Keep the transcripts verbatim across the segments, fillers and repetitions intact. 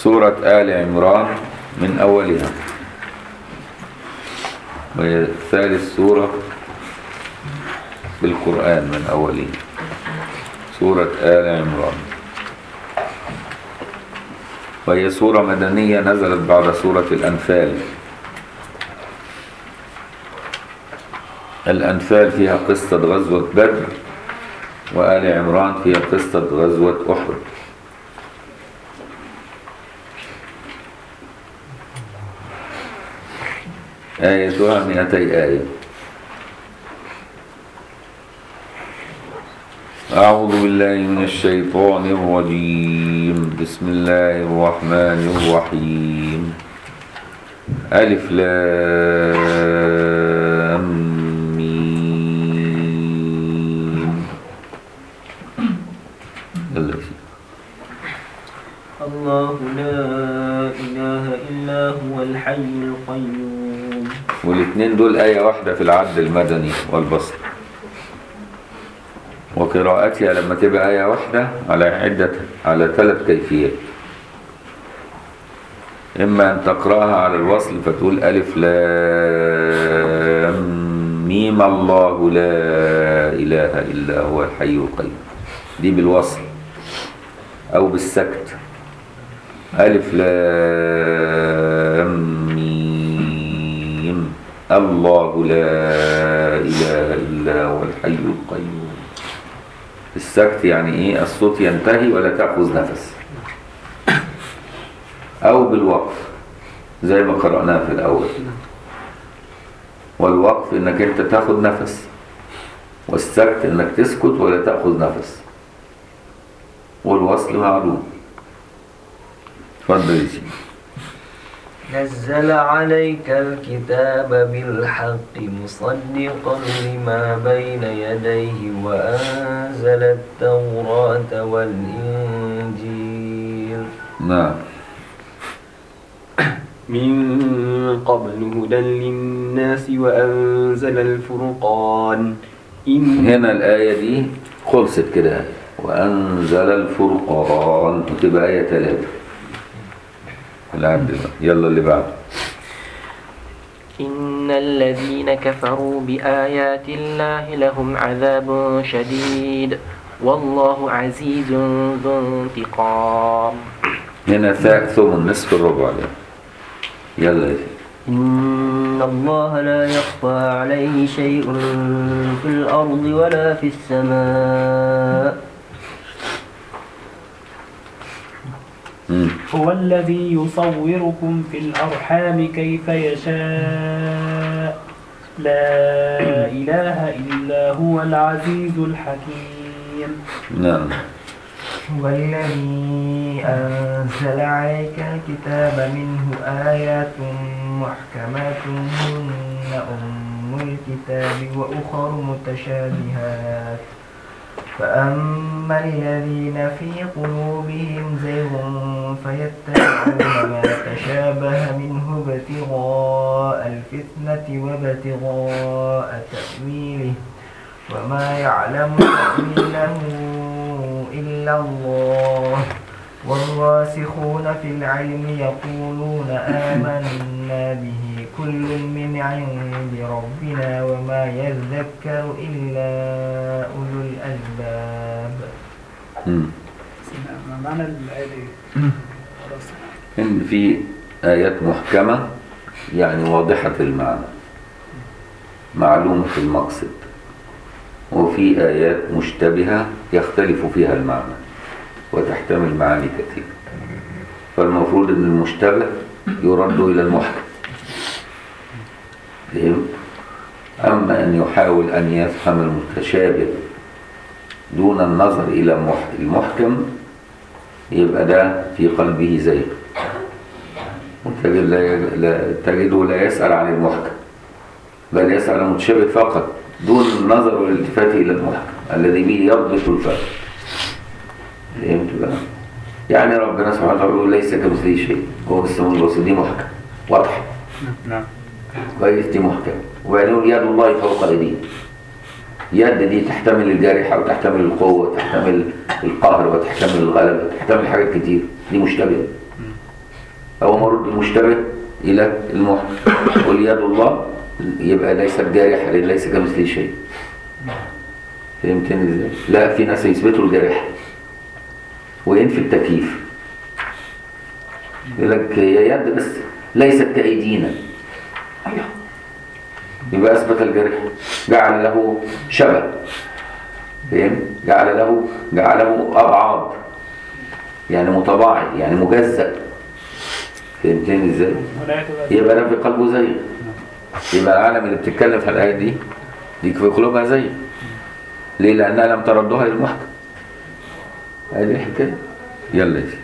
سورة آل عمران من أولها، وهي ثالث سورة في القرآن من أولها، سورة آل عمران، وهي سورة مدنية نزلت بعد سورة الأنفال. الأنفال فيها قصة غزوة بدر، وآل عمران فيها قصة غزوة أحد. آيتها مئتي آية. أعوذ بالله من الشيطان الرجيم. بسم الله الرحمن الرحيم. ألف لام ميم. الله لا إله إلا هو الحي القيوم. والاثنين دول آية واحدة في العد المدني والبصر، وقراءتها لما تبقى آية واحدة على عدة على ثلاث كيفيات. إما أن تقرأها على الوصل فتقول ألف لام ميم الله لا إله إلا هو الحي القيوم، دي بالوصل، أو بالسكت ألف لام ميم الله لا إله إلا هو الحي القيوم. السكت يعني إيه؟ الصوت ينتهي ولا تأخذ نفس، أو بالوقف زي ما قرأناه في الأول. والوقف إنك أنت تأخذ نفس، والسكت إنك تسكت ولا تأخذ نفس، والوصل معلوم. تفضل يا سيدي. نزل عليك الكتاب بالحق مصدقا لما بين يديه وأنزل التوراة والإنجيل. نعم. من قبل هدى للناس وأنزل الفرقان. إن هنا الآية دي خلصت كده، وأنزل الفرقان، وتبقى آية ثلاثة. العبد يلا اللي بعد. إن الذين كفروا بآيات الله لهم عذاب شديد والله عزيز ذو انتقام. هنا ثاء ثم نصف الربع ده. يلا يا سيدي. إن الله لا يخفى عليه شيء في الأرض ولا في السماء. هو الذي يصوركم في الأرحام كيف يشاء لا إله إلا هو العزيز الحكيم. نعم. هو الذي أنزل عليك الكتاب منه آيات محكمات هن أم الكتاب وأخر متشابهات، فأما الذين في قلوبهم زيغ فيتبعون ما تشابه منه ابتغاء الفتنة وابتغاء تأويله وما يعلم تأويله إلا الله والراسخون في العلم يقولون آمنا به كل من عند ربنا وما يذكر إلا أولو الألباب. ما معنى الآية دي؟ إن في آيات محكمة يعني واضحة المعنى معلومة المقصد، وفي آيات مشتبهة يختلف فيها المعنى وتحتمل معاني كثيرة. فالمفروض أن المشتبه يرد إلى المحكم، أما أن يحاول أن يفهم المتشابه دون النظر إلى المحكم يبقى ده في قلبه زيغ، وتجده لا يسأل عن المحكم بل يسأل عن المتشابه فقط دون النظر والالتفات إلى المحكم الذي به يضبط الفرق. فهمت بقى؟ يعني ربنا سبحانه وتعالى يقول ليس كمثله شيء وهو السميع البصير، دي محكم واضحة. نعم. كويس، دي محكم. وبعدين يقول يد الله فوق أيديه، يد دي تحتمل الجارحة وتحتمل القوة وتحتمل القهر وتحتمل الغلبة وتحتمل حاجات كتير، دي مشتبهة. أو مرد المشتبه إلى المحكم. قل يد الله يبقى ليست جارحة لأن ليس كمثله شيء. فهمتني ازاي؟ لا، في ناس يثبتوا الجارحة وين في التكييف يقول لك هي يد بس ليست كأيدينا، يبقى أثبت الجارحة، جعل له شبه. فهم؟ جعل له جعله أبعاد، يعني متباعد، يعني مجزأ. فهمتني ازاي؟ يبقى ده في قلبه زي، يبقى العالم اللي بتتكلم في الآية دي دي في قلوبها زي. ليه؟ لأنها لم تردها للمحكم. هذه الحكاية. يلا يا سيدي.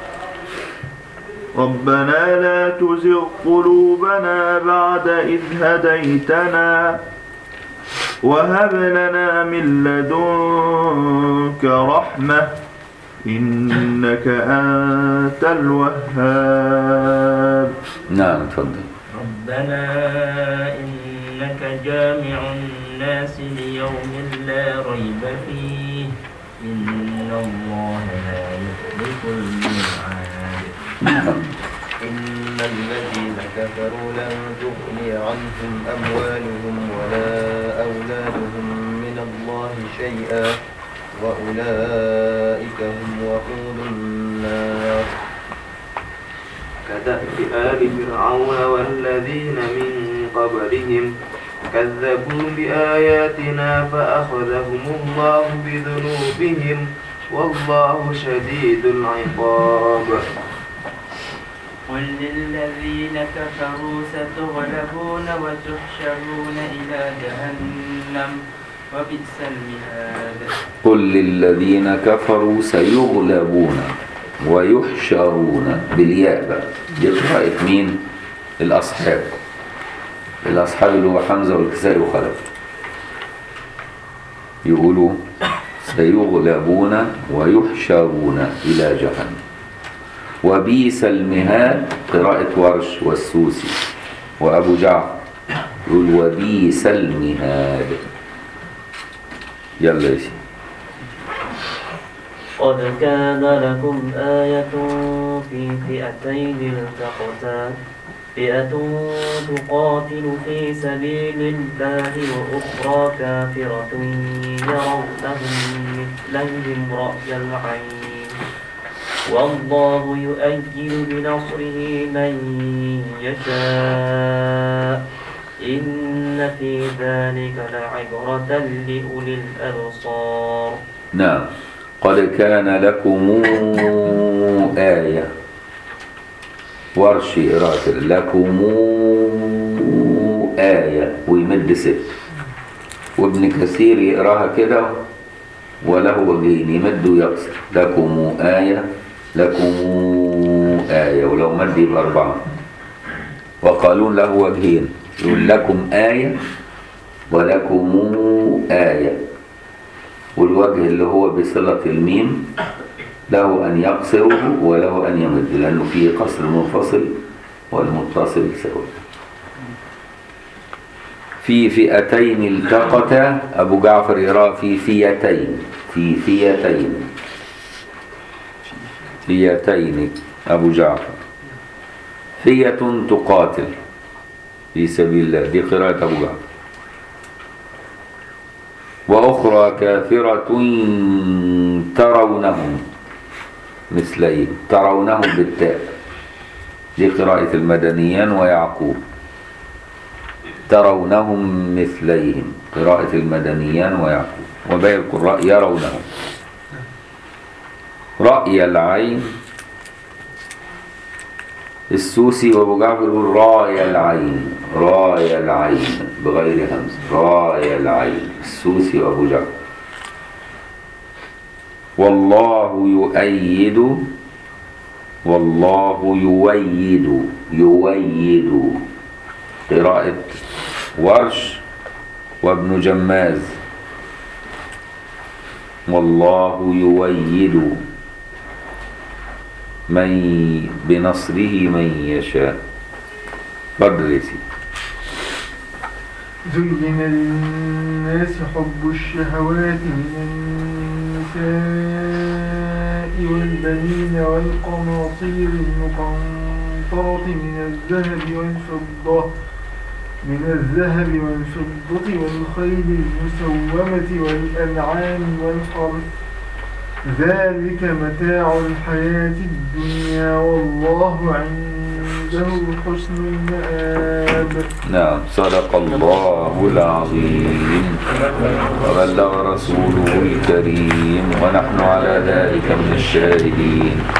ربنا لا تزغ قلوبنا بعد إذ هديتنا وهب لنا من لدنك رحمة إنك أنت الوهاب. نعم اتفضل. ربنا إنك جامع الناس ليوم لا ريب فيه إن الله لا يخلف الميعاد. إن الذين كفروا لن تغني عنهم أموالهم ولا أولادهم من الله شيئا وأولئك هم وقود النار. كدأب آل فرعون والذين من قبلهم كذبوا بآياتنا فأخذهم الله بذنوبهم والله شديد العقاب. قل للذين كفروا ستغلبون وتحشرون إلى جهنم وبئس المهاد. قل للذين كفروا سيغلبون ويحشرون بالياء بقى. دي قراءة مين؟ الأصحاب. الأصحاب اللي هو حمزة والكسائي وخلف يقولوا سيغلبون ويحشرون إلى جهنم. وبئس المهاد قراءة ورش والسوسي وأبو جعفر يقول وبئس المهاد. يلا يا سيدي. قد كان لكم آية في فئتين التقتا فئة تقاتل في سبيل الله وأخرى كافرة يرونهم مثليهم رأي العين والله يؤيد بنصره من يشاء إن في ذلك لعبرة لأولي الأبصار. نعم. قد كان لكم آية ورش إرادة لكم آية ويمد ست، وابن كثير يقراها كده وله وجهين يمد ويقصر. لكم آية لكم آية، ولو مد يبقى أربعة. وقالون له وجهين يقول لكم آية ولكم آية، والوجه اللي هو بصلة الميم له أن يقصره وله أن يمد لأنه فيه قصر منفصل والمتصل سواء. في فئتين التقتا أبو جعفر يرى في فئتين في فئتين فئتين أبو جعفر. فئة تقاتل في سبيل الله دي قراءة أبو جعفر. وأخرى كافرة ترونهم مثليهم ترونهم بالتاء دي قراءة المدنيان ويعقوب. ترونهم مثليهم قراءة المدنيان ويعقوب وباقي القراء يرونهم. رأي العين السوسي وابو جعفر يقول راي العين راي العين بغير همز راي العين السوسي وابو جعفر. والله يؤيد والله يويد يويد قراءة ورش وابن جماز. والله يويد من بنصره من يشاء. فضل يا سيدي. زين للناس حب الشهوات من النساء والبنين والقناطير المقنطرة المقنطرة من الذهب والفضة من الذهب والفضة والخيل المسومة والأنعام والحرث ذلك متاع الحياة الدنيا والله عنده حسن المآب. نعم. صدق الله العظيم وبلغ رسوله الكريم ونحن على ذلك من الشاهدين.